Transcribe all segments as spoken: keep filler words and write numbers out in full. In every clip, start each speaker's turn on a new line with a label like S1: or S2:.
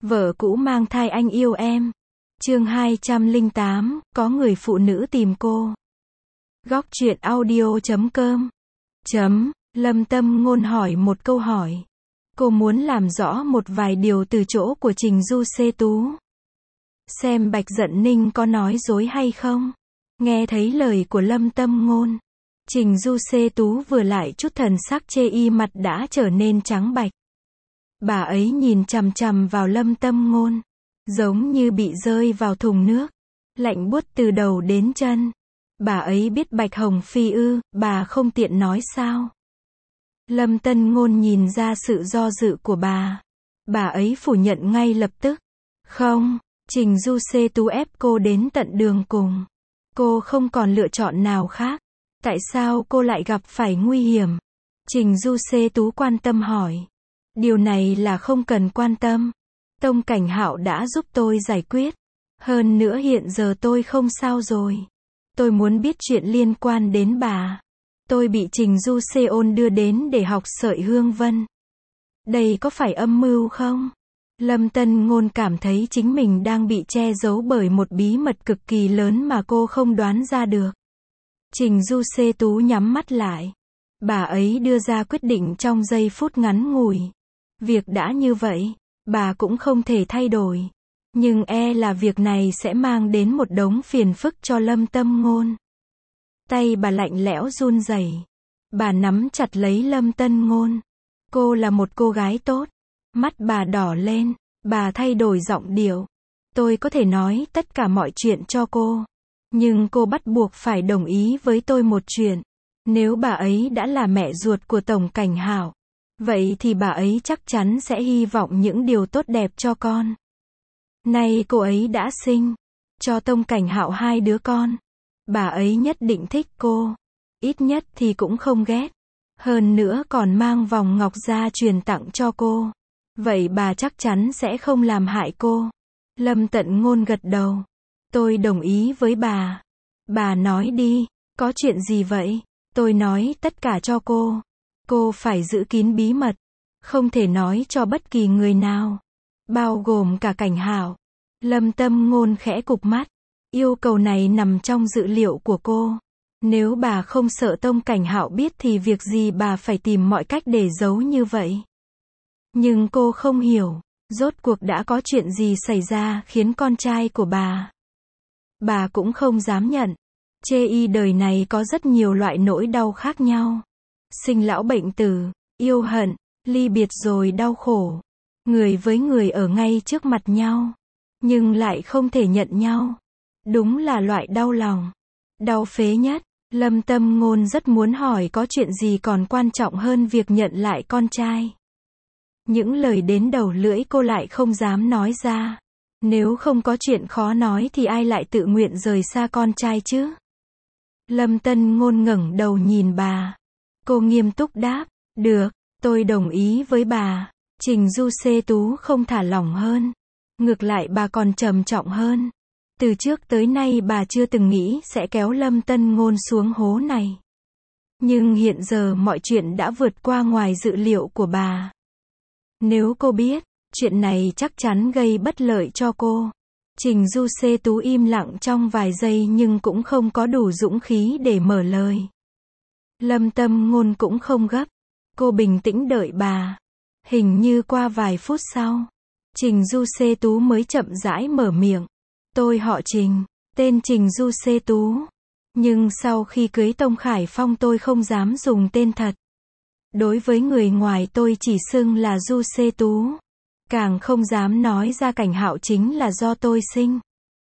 S1: Vợ cũ mang thai anh yêu em. Chương hai trăm lẻ tám, có người phụ nữ tìm cô. Góc truyện audio chấm com. Chấm, Lâm Tâm Ngôn hỏi một câu hỏi. Cô muốn làm rõ một vài điều từ chỗ của Trình Du Xê Tú. Xem Bạch Dận Ninh có nói dối hay không. Nghe thấy lời của Lâm Tâm Ngôn, Trình Du Xê Tú vừa lại chút thần sắc chê y, mặt đã trở nên trắng bạch. Bà ấy nhìn chằm chằm vào Lâm Tâm Ngôn, giống như bị rơi vào thùng nước, lạnh buốt từ đầu đến chân. Bà ấy biết Bạch Hồng Phi ư, bà không tiện nói sao? Lâm Tâm Ngôn nhìn ra sự do dự của bà. Bà ấy phủ nhận ngay lập tức. Không, Trình Du Xê Tú ép cô đến tận đường cùng. Cô không còn lựa chọn nào khác. Tại sao cô lại gặp phải nguy hiểm? Trình Du Xê Tú quan tâm hỏi. Điều này là không cần quan tâm. Tông Cảnh Hạo đã giúp tôi giải quyết. Hơn nữa hiện giờ tôi không sao rồi. Tôi muốn biết chuyện liên quan đến bà. Tôi bị Trình Du Xê Ôn đưa đến để học sợi hương vân. Đây có phải âm mưu không? Lâm Tâm Ngôn cảm thấy chính mình đang bị che giấu bởi một bí mật cực kỳ lớn mà cô không đoán ra được. Trình Du Xê Tú nhắm mắt lại. Bà ấy đưa ra quyết định trong giây phút ngắn ngủi. Việc đã như vậy, bà cũng không thể thay đổi. Nhưng e là việc này sẽ mang đến một đống phiền phức cho Lâm Tâm Ngôn. Tay bà lạnh lẽo run rẩy. Bà nắm chặt lấy Lâm Tâm Ngôn. Cô là một cô gái tốt. Mắt bà đỏ lên, bà thay đổi giọng điệu. Tôi có thể nói tất cả mọi chuyện cho cô. Nhưng cô bắt buộc phải đồng ý với tôi một chuyện. Nếu bà ấy đã là mẹ ruột của Tổng Cảnh Hạo, vậy thì bà ấy chắc chắn sẽ hy vọng những điều tốt đẹp cho con. Nay cô ấy đã sinh cho Tông Cảnh Hạo hai đứa con. Bà ấy nhất định thích cô. Ít nhất thì cũng không ghét. Hơn nữa còn mang vòng ngọc ra truyền tặng cho cô. Vậy bà chắc chắn sẽ không làm hại cô. Lâm Tâm Ngôn gật đầu. Tôi đồng ý với bà. Bà nói đi, có chuyện gì vậy? Tôi nói tất cả cho cô. Cô phải giữ kín bí mật. Không thể nói cho bất kỳ người nào. Bao gồm cả Cảnh Hạo. Lâm Tâm Ngôn khẽ cụp mắt. Yêu cầu này nằm trong dự liệu của cô. Nếu bà không sợ Tông Cảnh Hạo biết thì việc gì bà phải tìm mọi cách để giấu như vậy. Nhưng cô không hiểu, rốt cuộc đã có chuyện gì xảy ra khiến con trai của bà. Bà cũng không dám nhận. Chê y đời này có rất nhiều loại nỗi đau khác nhau. Sinh lão bệnh tử, yêu hận, ly biệt rồi đau khổ. Người với người ở ngay trước mặt nhau, nhưng lại không thể nhận nhau. Đúng là loại đau lòng, đau phế nhất. Lâm Tâm Ngôn rất muốn hỏi có chuyện gì còn quan trọng hơn việc nhận lại con trai. Những lời đến đầu lưỡi cô lại không dám nói ra. Nếu không có chuyện khó nói thì ai lại tự nguyện rời xa con trai chứ? Lâm Tâm Ngôn ngẩng đầu nhìn bà. Cô nghiêm túc đáp, được, tôi đồng ý với bà. Trình Du Xê Tú không thả lỏng hơn. Ngược lại bà còn trầm trọng hơn. Từ trước tới nay bà chưa từng nghĩ sẽ kéo Lâm Tâm Ngôn xuống hố này. Nhưng hiện giờ mọi chuyện đã vượt qua ngoài dự liệu của bà. Nếu cô biết, chuyện này chắc chắn gây bất lợi cho cô. Trình Du Xê Tú im lặng trong vài giây nhưng cũng không có đủ dũng khí để mở lời. Lâm Tâm Ngôn cũng không gấp. Cô bình tĩnh đợi bà. Hình như qua vài phút sau, Trình Du Xê Tú mới chậm rãi mở miệng. Tôi họ Trình, tên Trình Du Xê Tú. Nhưng sau khi cưới Tông Khải Phong tôi không dám dùng tên thật. Đối với người ngoài tôi chỉ xưng là Du Xê Tú. Càng không dám nói ra Cảnh Hạo chính là do tôi sinh.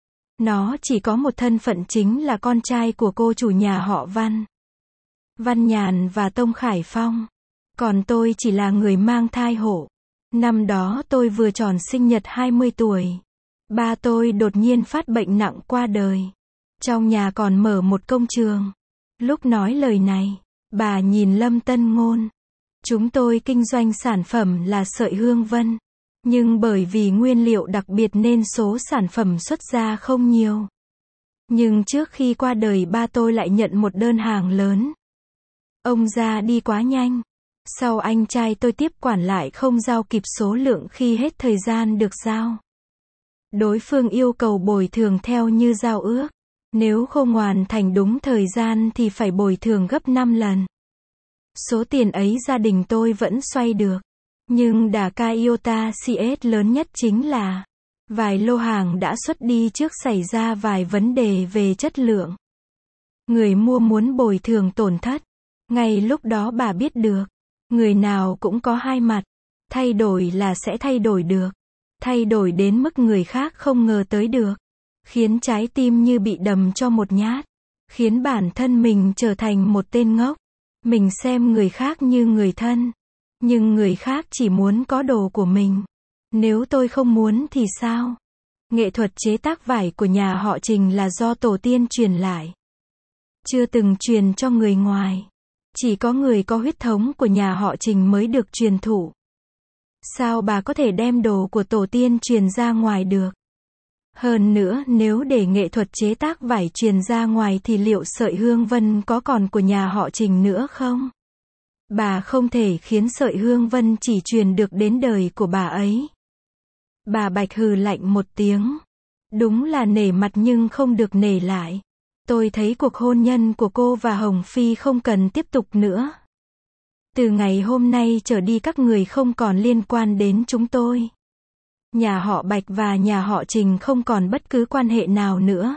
S1: Nó chỉ có một thân phận chính là con trai của cô chủ nhà họ Văn. Văn Nhàn và Tông Khải Phong. Còn tôi chỉ là người mang thai hộ. Năm đó tôi vừa tròn sinh nhật hai mươi tuổi. Ba tôi đột nhiên phát bệnh nặng qua đời. Trong nhà còn mở một công trường. Lúc nói lời này, bà nhìn Lâm Tâm Ngôn. Chúng tôi kinh doanh sản phẩm là sợi hương vân. Nhưng bởi vì nguyên liệu đặc biệt nên số sản phẩm xuất ra không nhiều. Nhưng trước khi qua đời ba tôi lại nhận một đơn hàng lớn. Ông ra đi quá nhanh. Sau anh trai tôi tiếp quản lại không giao kịp số lượng khi hết thời gian được giao. Đối phương yêu cầu bồi thường theo như giao ước. Nếu không hoàn thành đúng thời gian thì phải bồi thường gấp năm lần. Số tiền ấy gia đình tôi vẫn xoay được. Nhưng Dhaka Iota xê ét lớn nhất chính là vài lô hàng đã xuất đi trước xảy ra vài vấn đề về chất lượng. Người mua muốn bồi thường tổn thất. Ngay lúc đó bà biết được, người nào cũng có hai mặt. Thay đổi là sẽ thay đổi được. Thay đổi đến mức người khác không ngờ tới được. Khiến trái tim như bị đầm cho một nhát. Khiến bản thân mình trở thành một tên ngốc. Mình xem người khác như người thân. Nhưng người khác chỉ muốn có đồ của mình. Nếu tôi không muốn thì sao? Nghệ thuật chế tác vải của nhà họ Trình là do tổ tiên truyền lại. Chưa từng truyền cho người ngoài. Chỉ có người có huyết thống của nhà họ Trình mới được truyền thụ. Sao bà có thể đem đồ của tổ tiên truyền ra ngoài được? Hơn nữa, nếu để nghệ thuật chế tác vải truyền ra ngoài thì liệu sợi hương vân có còn của nhà họ Trình nữa không? Bà không thể khiến sợi hương vân chỉ truyền được đến đời của bà ấy. Bà Bạch hừ lạnh một tiếng. Đúng là nể mặt nhưng không được nể lại. Tôi thấy cuộc hôn nhân của cô và Hồng Phi không cần tiếp tục nữa. Từ ngày hôm nay trở đi các người không còn liên quan đến chúng tôi. Nhà họ Bạch và nhà họ Trình không còn bất cứ quan hệ nào nữa.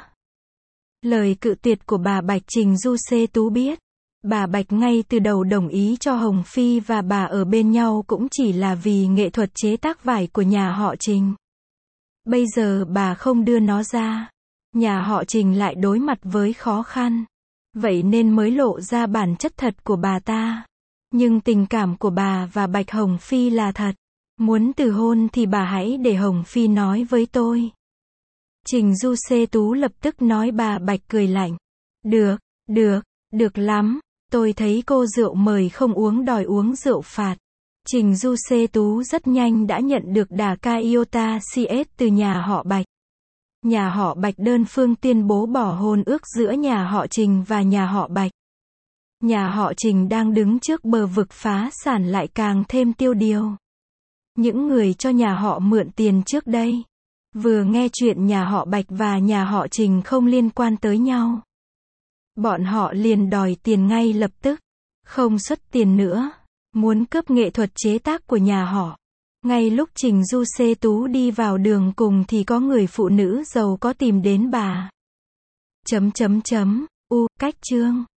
S1: Lời cự tuyệt của bà Bạch Trình Du Xê Tú biết. Bà Bạch ngay từ đầu đồng ý cho Hồng Phi và bà ở bên nhau cũng chỉ là vì nghệ thuật chế tác vải của nhà họ Trình. Bây giờ bà không đưa nó ra. Nhà họ Trình lại đối mặt với khó khăn. Vậy nên mới lộ ra bản chất thật của bà ta. Nhưng tình cảm của bà và Bạch Hồng Phi là thật. Muốn từ hôn thì bà hãy để Hồng Phi nói với tôi. Trình Du Xê Tú lập tức nói. Bà Bạch cười lạnh. Được, được, được lắm. Tôi thấy cô rượu mời không uống đòi uống rượu phạt. Trình Du Xê Tú rất nhanh đã nhận được Dhaka Iota xê ét từ nhà họ Bạch. Nhà họ Bạch đơn phương tuyên bố bỏ hôn ước giữa nhà họ Trình và nhà họ Bạch. Nhà họ Trình đang đứng trước bờ vực phá sản lại càng thêm tiêu điều. Những người cho nhà họ mượn tiền trước đây, vừa nghe chuyện nhà họ Bạch và nhà họ Trình không liên quan tới nhau. Bọn họ liền đòi tiền ngay lập tức, không xuất tiền nữa, muốn cướp nghệ thuật chế tác của nhà họ. Ngay lúc Trình Du Xê Tú đi vào đường cùng thì có người phụ nữ giàu có tìm đến bà. Chấm chấm chấm, u, cách chương.